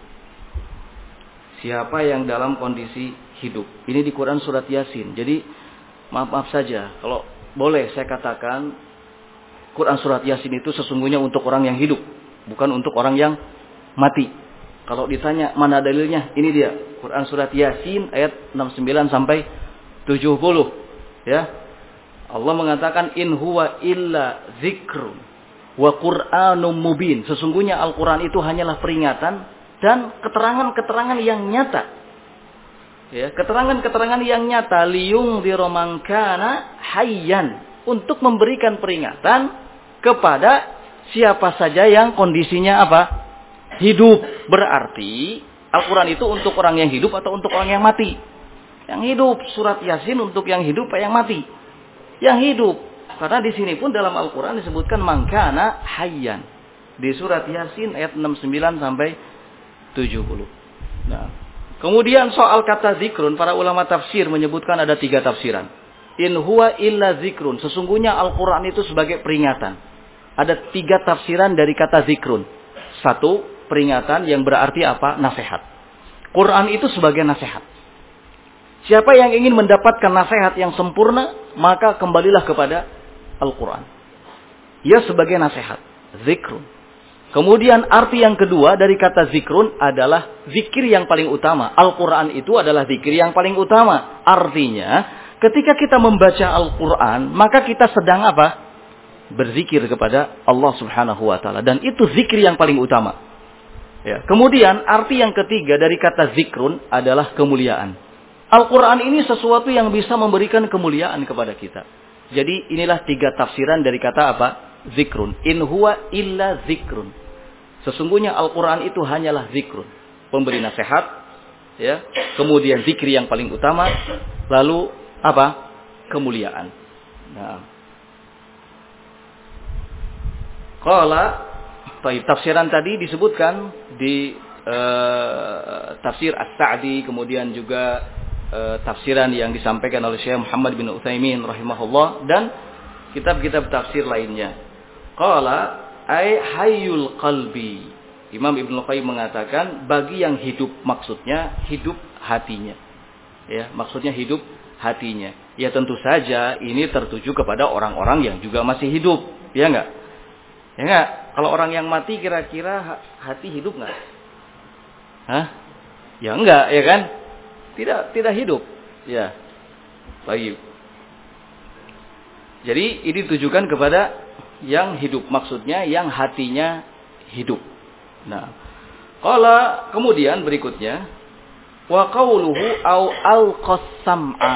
Siapa yang dalam kondisi hidup. Ini di Quran surat Yasin. Jadi maaf-maaf saja kalau boleh saya katakan Quran surat Yasin itu sesungguhnya untuk orang yang hidup, bukan untuk orang yang mati. Kalau ditanya mana dalilnya, ini dia Quran surat Yasin ayat enam puluh sembilan sampai tujuh puluh. Ya, Allah mengatakan in huwa illa zikrun wa Qur'anum mubin. Sesungguhnya Al-Quran itu hanyalah peringatan dan keterangan-keterangan yang nyata. Ya, keterangan-keterangan yang nyata liyung diromangkana hayyan, untuk memberikan peringatan kepada siapa saja yang kondisinya apa? Hidup. Berarti Al-Quran itu untuk orang yang hidup atau untuk orang yang mati? Yang hidup. Surat Yasin untuk yang hidup atau yang mati? Yang hidup. Karena di sini pun dalam Al-Quran disebutkan mangkana hayyan. Di surat Yasin ayat enam puluh sembilan sampai tujuh puluh. Nah, kemudian soal kata zikrun, para ulama tafsir menyebutkan ada tiga tafsiran. In huwa illa zikrun. Sesungguhnya Al-Quran itu sebagai peringatan. Ada tiga tafsiran dari kata zikrun. Satu, peringatan yang berarti apa? Nasihat. Quran itu sebagai nasihat. Siapa yang ingin mendapatkan nasihat yang sempurna, maka kembalilah kepada Al-Quran. Ya, sebagai nasihat. Zikrun. Kemudian arti yang kedua dari kata zikrun adalah zikir yang paling utama. Al-Quran itu adalah zikir yang paling utama. Artinya, ketika kita membaca Al-Quran, maka kita sedang apa? Berzikir kepada Allah Subhanahu wa Ta'ala. Dan itu zikir yang paling utama. Ya. Kemudian arti yang ketiga dari kata zikrun adalah kemuliaan. Al-Quran ini sesuatu yang bisa memberikan kemuliaan kepada kita. Jadi inilah tiga tafsiran dari kata apa? Zikrun. In huwa illa zikrun. Sesungguhnya Al-Quran itu hanyalah zikrun. Pemberi nasihat. Ya. Kemudian zikir yang paling utama. Lalu apa? Kemuliaan. Nah. Qala, tafsiran tadi disebutkan di uh, tafsir As-Sa'di, kemudian juga uh, tafsiran yang disampaikan oleh Syekh Muhammad bin Utsaimin rahimahullah dan kitab-kitab tafsir lainnya. Qala ay hayyul qalbi. Imam Ibnu Qayyim mengatakan bagi yang hidup, maksudnya hidup hatinya. Ya, maksudnya hidup hatinya. Ya tentu saja ini tertuju kepada orang-orang yang juga masih hidup, ya enggak? Ya enggak? Kalau orang yang mati kira-kira hati hidup enggak? Hah? Ya enggak, ya kan? Tidak tidak hidup. Ya. Baik. Jadi ini ditujukan kepada yang hidup, maksudnya yang hatinya hidup. Nah, qala kemudian berikutnya wa qawluhu au alqas-sam'a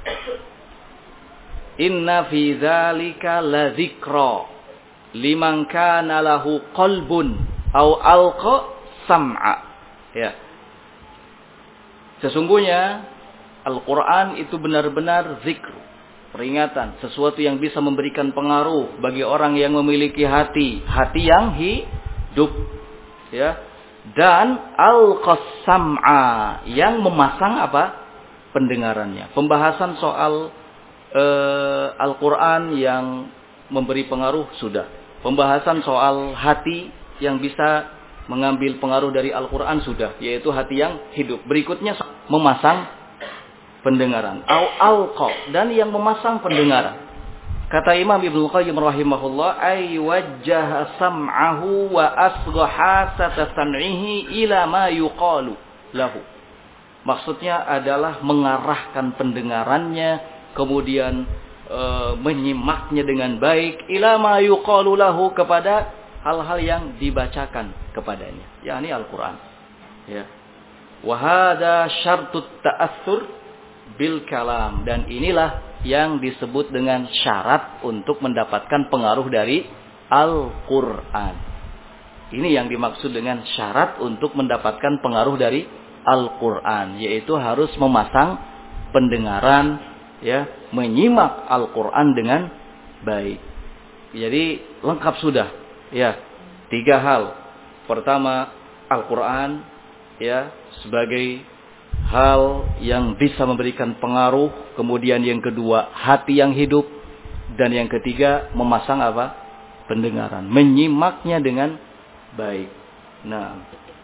inna fi dzalika la dzikra liman kana lahu qalbun au alqa sam'a. Ya. Sesungguhnya Al-Qur'an itu benar-benar zikr, peringatan, sesuatu yang bisa memberikan pengaruh bagi orang yang memiliki hati, hati yang hidup, ya. Dan al-qasam'a yang memasang apa? Pendengarannya. Pembahasan soal uh, Al-Qur'an yang memberi pengaruh sudah. Pembahasan soal hati yang bisa mengambil pengaruh dari Al-Qur'an sudah, yaitu hati yang hidup. Berikutnya memasang pendengaran. Au alqa, dan yang memasang pendengaran. Kata Imam Ibnu Qayyim rahimahullah, ay wajjaha sam'ahu wa asghaha sam'ihi ila ma yuqalu lahu. Maksudnya adalah mengarahkan pendengarannya, kemudian e, menyimaknya dengan baik ila ma yuqalu lahu, kepada hal-hal yang dibacakan kepadanya, yakni Al-Qur'an. Ya. Wa hadza syartut ta'assur bil kalam, dan inilah yang disebut dengan syarat untuk mendapatkan pengaruh dari Al-Quran. Ini yang dimaksud dengan syarat untuk mendapatkan pengaruh dari Al-Quran, yaitu harus memasang pendengaran, ya, menyimak Al-Quran dengan baik. Jadi lengkap sudah, ya, tiga hal. Pertama, Al-Quran, ya, sebagai hal yang bisa memberikan pengaruh. Kemudian yang kedua, hati yang hidup. Dan yang ketiga, memasang apa? Pendengaran. Menyimaknya dengan baik. Nah.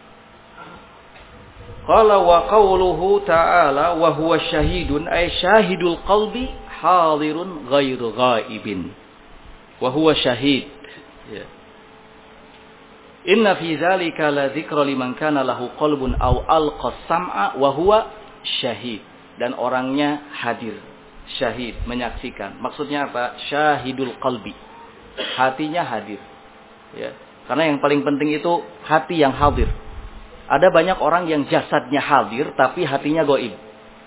Qala wa qawluhu ta'ala wa huwa syahidun, ay syahidul qalbi hadirun ghairu ghaibin. Wa huwa syahid. Ya. Inna fi dzalika la dzikra liman kana lahu qalbun aw alqa sam'a wa huwa syahid, dan orangnya hadir, syahid, menyaksikan. Maksudnya apa? Syahidul qalbi, hatinya hadir, ya. Karena yang paling penting itu hati yang hadir. Ada banyak orang yang jasadnya hadir tapi hatinya gaib.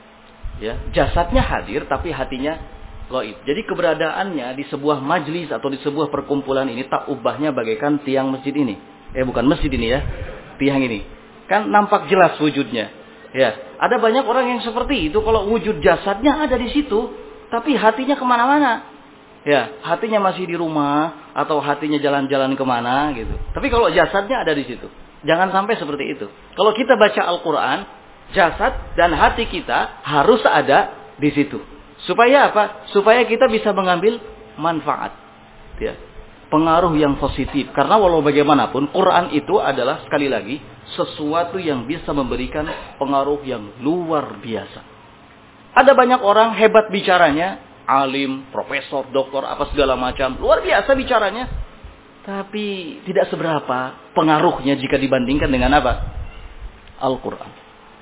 Ya, jasadnya hadir tapi hatinya gaib. Jadi keberadaannya di sebuah majlis atau di sebuah perkumpulan ini tak ubahnya bagaikan tiang masjid ini. Eh bukan masjid ini ya, tiang ini. Kan nampak jelas wujudnya. Ya, ada banyak orang yang seperti itu. Kalau wujud jasadnya ada di situ, tapi hatinya kemana-mana. Ya, hatinya masih di rumah atau hatinya jalan-jalan kemana gitu. Tapi kalau jasadnya ada di situ, jangan sampai seperti itu. Kalau kita baca Al-Quran, jasad dan hati kita harus ada di situ. Supaya apa? Supaya kita bisa mengambil manfaat. Ya. Pengaruh yang positif. Karena walau bagaimanapun, Quran itu adalah sekali lagi sesuatu yang bisa memberikan pengaruh yang luar biasa. Ada banyak orang hebat bicaranya, alim, profesor, doktor, apa segala macam, luar biasa bicaranya. Tapi tidak seberapa pengaruhnya jika dibandingkan dengan apa? Al-Quran.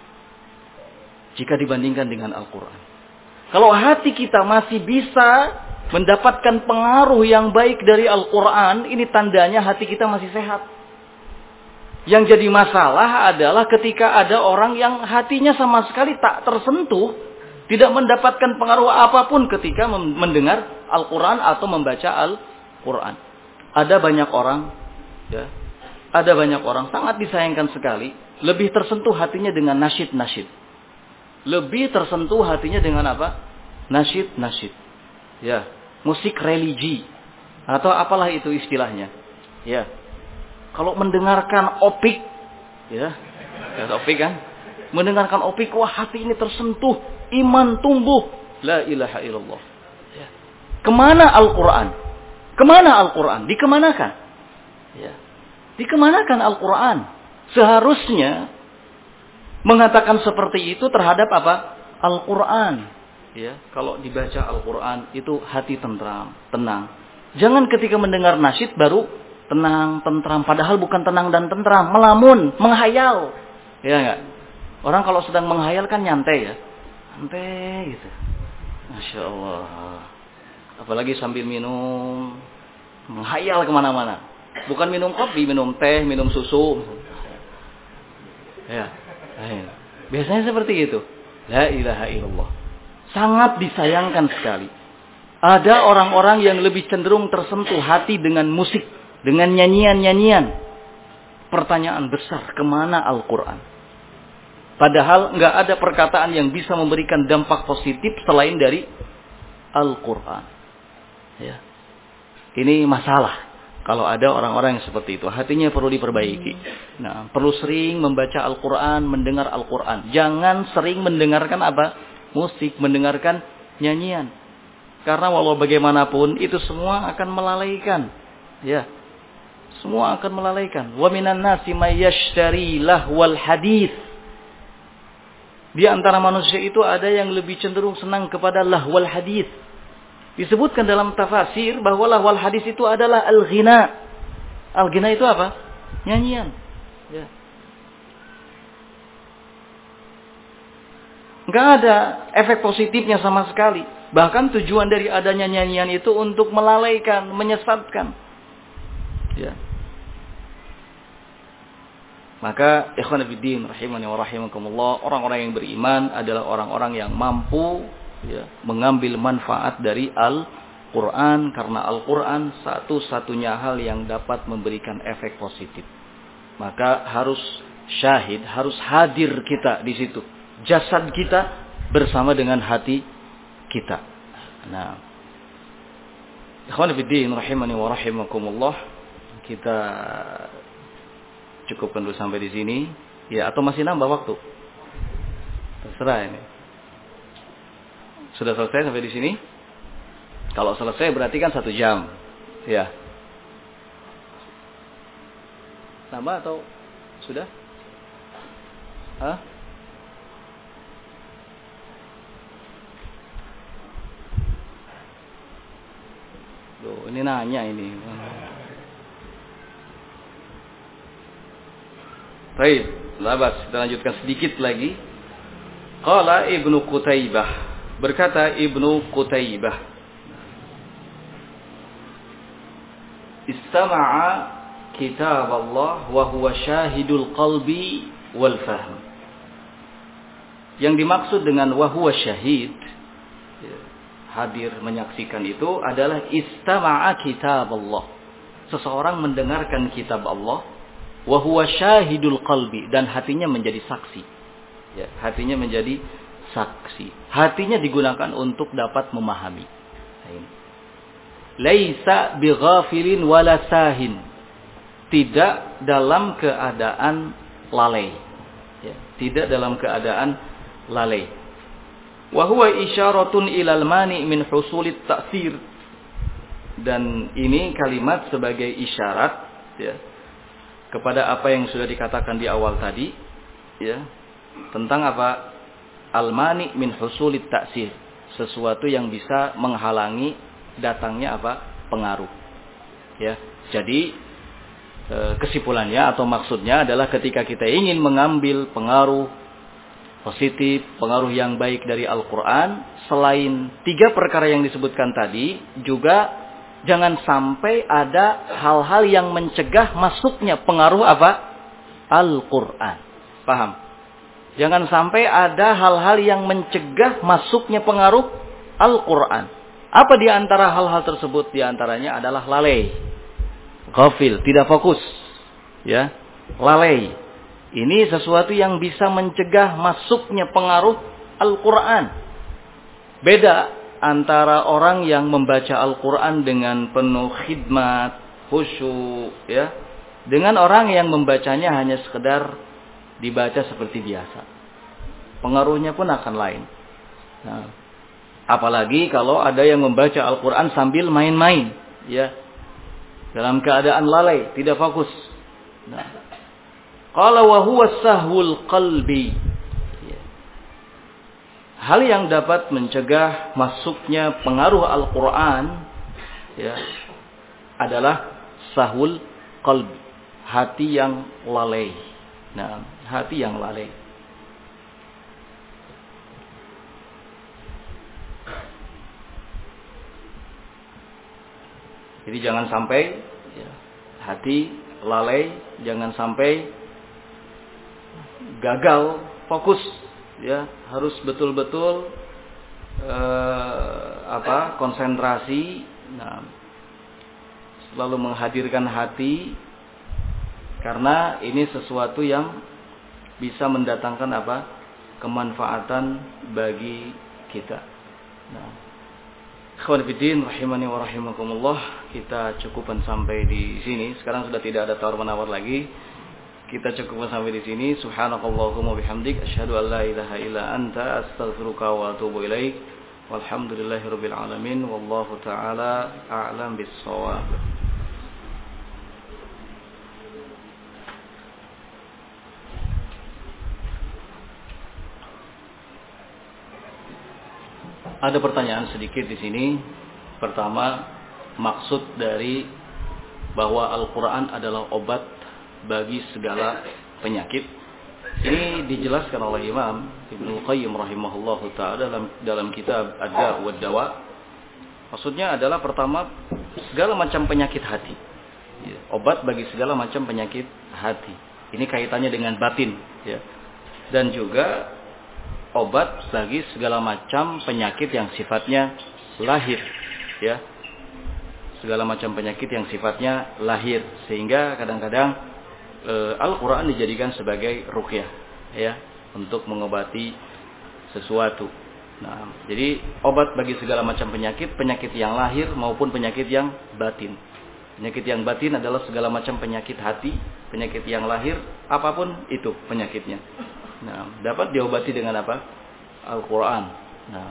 Jika dibandingkan dengan Al-Quran. Kalau hati kita masih bisa mendapatkan pengaruh yang baik dari Al-Quran, ini tandanya hati kita masih sehat. Yang jadi masalah adalah ketika ada orang yang hatinya sama sekali tak tersentuh, tidak mendapatkan pengaruh apapun ketika mendengar Al-Quran atau membaca Al-Quran. Ada banyak orang, ya, ada banyak orang sangat disayangkan sekali, lebih tersentuh hatinya dengan nasyid-nasyid. Lebih tersentuh hatinya dengan apa? Nasyid-nasyid. Ya, musik religi atau apalah itu istilahnya. Ya. Kalau mendengarkan opik, ya, ya opik kan? Mendengarkan opik, wah hati ini tersentuh, iman tumbuh. La ilaha illallah. Ya. Kemana Al-Quran? Kemana Al-Quran? Dikemanakan? Ya. Dikemanakan Al-Quran? Seharusnya mengatakan seperti itu terhadap apa? Al-Quran. Ya, kalau dibaca Al-Quran itu hati tentram, tenang. Jangan ketika mendengar nasyid baru tenang, tentram. Padahal bukan tenang dan tentram, melamun, menghayal. Ya enggak? Orang kalau sedang menghayal kan nyantai ya. Nyantai gitu. Masya Allah. Apalagi sambil minum, menghayal kemana-mana. Bukan minum kopi, minum teh, minum susu. Ya. Biasanya seperti itu. La ilaha illallah. Sangat disayangkan sekali. Ada orang-orang yang lebih cenderung tersentuh hati dengan musik, dengan nyanyian-nyanyian. Pertanyaan besar, kemana Al-Quran? Padahal nggak ada perkataan yang bisa memberikan dampak positif selain dari Al-Quran. Ya. Ini masalah. Kalau ada orang-orang yang seperti itu, hatinya perlu diperbaiki. Nah, perlu sering membaca Al-Quran, mendengar Al-Quran. Jangan sering mendengarkan apa? Musik, mendengarkan nyanyian. Karena walau bagaimanapun, itu semua akan melalaikan. Ya, semua akan melalaikan. Wa minan nasi may yashtari lahwal hadits. Di antara manusia itu ada yang lebih cenderung senang kepada lahwal hadits. Disebutkan dalam tafsir bahwa lahwal hadis itu adalah al-ghina. Al-ghina itu apa? Nyanyian. Ya. Enggak ada efek positifnya sama sekali. Bahkan tujuan dari adanya nyanyian itu untuk melalaikan, menyesatkan. Ya. Maka ikhwan fillah rahimani wa rahimakumullah, orang-orang yang beriman adalah orang-orang yang mampu ya, mengambil manfaat dari Al-Quran. Karena Al-Quran satu-satunya hal yang dapat memberikan efek positif. Maka harus syahid, harus hadir kita di situ. Jasad kita bersama dengan hati kita. Nah, ikhwan fillah rahimani wa rahimakumullah, kita cukupkan dulu sampai di sini. Ya, atau masih nambah waktu? Terserah ini. Sudah selesai sampai di sini? Kalau selesai berarti kan satu jam. Ya. Tambah atau sudah? Hah? Loh, ini nanya ini. Baik, labas. Kita lanjutkan sedikit lagi. Qala Ibnu Qutaibah. Berkata Ibnu Qutaibah, istama'a kitab Allah wa huwa syahidul qalbi wal fahm. Yang dimaksud dengan wa huwa syahid, hadir menyaksikan itu adalah istama'a kitab Allah. Seseorang mendengarkan kitab Allah, wa huwa syahidul qalbi, dan hatinya menjadi saksi. Ya, hatinya menjadi saksi. Hatinya digunakan untuk dapat memahami. Laisa bighafilin wala sahin. Tidak dalam keadaan lalai. Ya, tidak dalam keadaan lalai. Wa huwa isyaratun ilal mani min husulit ta'sir. Dan ini kalimat sebagai isyarat, ya, kepada apa yang sudah dikatakan di awal tadi, ya, tentang apa? Al-mani min husulit ta'sir. Sesuatu yang bisa menghalangi datangnya apa? Pengaruh. Ya. Jadi kesimpulannya atau maksudnya adalah ketika kita ingin mengambil pengaruh positif, pengaruh yang baik dari Al-Quran, selain tiga perkara yang disebutkan tadi, juga jangan sampai ada hal-hal yang mencegah masuknya pengaruh apa? Al-Quran. Paham? Jangan sampai ada hal-hal yang mencegah masuknya pengaruh Al-Quran. Apa di antara hal-hal tersebut? Di antaranya adalah lalai, ghafil, tidak fokus, ya, lalai. Ini sesuatu yang bisa mencegah masuknya pengaruh Al-Quran. Beda antara orang yang membaca Al-Quran dengan penuh khidmat, khusyuk, ya, dengan orang yang membacanya hanya sekedar dibaca seperti biasa. Pengaruhnya pun akan lain. Nah, apalagi kalau ada yang membaca Al-Quran sambil main-main, ya, dalam keadaan lalai, tidak fokus. Nah, qala wa huwa sahwul qalbi. Hal yang dapat mencegah masuknya pengaruh Al-Quran, ya, adalah sahwul qalbi, hati yang lalai. Nah, hati yang lalai. Jadi jangan sampai, ya, hati lalai, jangan sampai gagal fokus, ya, harus betul-betul eh, apa konsentrasi, nah, selalu menghadirkan hati, karena ini sesuatu yang bisa mendatangkan apa? Kemanfaatan bagi kita. Nah, ikhwan fillah rahimani wa rahimakumullah, kita cukupkan sampai di sini. Sekarang sudah tidak ada tawar-menawar lagi. Kita cukupkan sampai di sini. Subhanakallahumma bihamdik asyhadu an la ilaha illa anta astaghfiruka wa atubu ilaik. Walhamdulillahirabbil alamin wallahu taala a'lam bis-shawab. Ada pertanyaan sedikit di sini. Pertama, maksud dari bahwa Al-Qur'an adalah obat bagi segala penyakit. Ini dijelaskan oleh Imam Ibnu Qayyim rahimahullahu taala dalam dalam kitab Ad-Da' wa Dawa. Maksudnya adalah pertama, segala macam penyakit hati. Obat bagi segala macam penyakit hati. Ini kaitannya dengan batin, ya. Dan juga obat bagi segala macam penyakit yang sifatnya lahir, ya. Segala macam penyakit yang sifatnya lahir, sehingga kadang-kadang Al-Quran dijadikan sebagai ruqyah, ya, untuk mengobati sesuatu. Nah, jadi obat bagi segala macam penyakit, penyakit yang lahir maupun penyakit yang batin. Penyakit yang batin adalah segala macam penyakit hati, penyakit yang lahir, apapun itu penyakitnya. Nah, dapat diobati dengan apa? Al-Quran. Nah,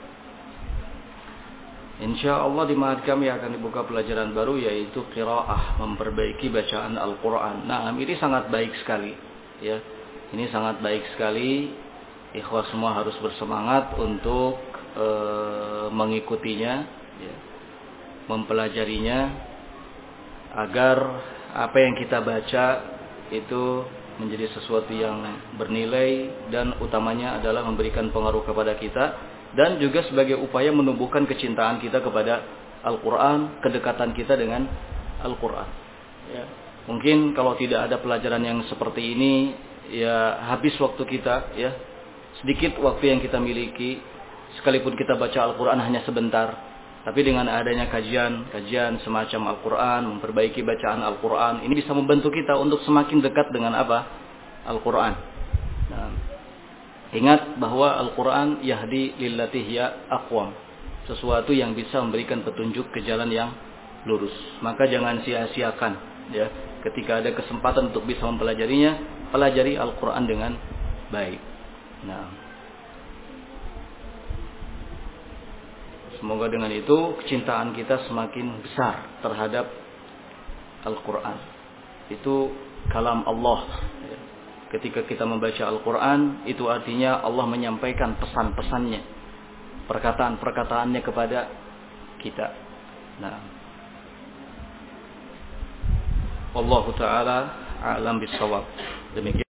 insya Allah di ma'had kami akan dibuka pelajaran baru, yaitu qiraah, memperbaiki bacaan Al-Quran. Nah, ini sangat baik sekali, ya. Ini sangat baik sekali. Ikhwah semua harus bersemangat untuk e, mengikutinya, ya, mempelajarinya, agar apa yang kita baca itu menjadi sesuatu yang bernilai, dan utamanya adalah memberikan pengaruh kepada kita, dan juga sebagai upaya menumbuhkan kecintaan kita kepada Al-Quran, kedekatan kita dengan Al-Quran, ya. Mungkin kalau tidak ada pelajaran yang seperti ini, ya habis waktu kita, ya, sedikit waktu yang kita miliki, sekalipun kita baca Al-Quran hanya sebentar, tapi dengan adanya kajian-kajian semacam Al-Quran, memperbaiki bacaan Al-Quran, ini bisa membantu kita untuk semakin dekat dengan apa? Al-Quran. Nah, ingat bahwa Al-Quran yahdi lillati hiya aqwam, sesuatu yang bisa memberikan petunjuk ke jalan yang lurus. Maka jangan sia-siakan, ya, ketika ada kesempatan untuk bisa mempelajarinya, pelajari Al-Quran dengan baik. Nah, semoga dengan itu kecintaan kita semakin besar terhadap Al-Quran. Itu kalam Allah. Ketika kita membaca Al-Quran, itu artinya Allah menyampaikan pesan-pesannya, perkataan-perkataannya kepada kita. Nah, Wallahu ta'ala a'lam bis-shawab. Demikian.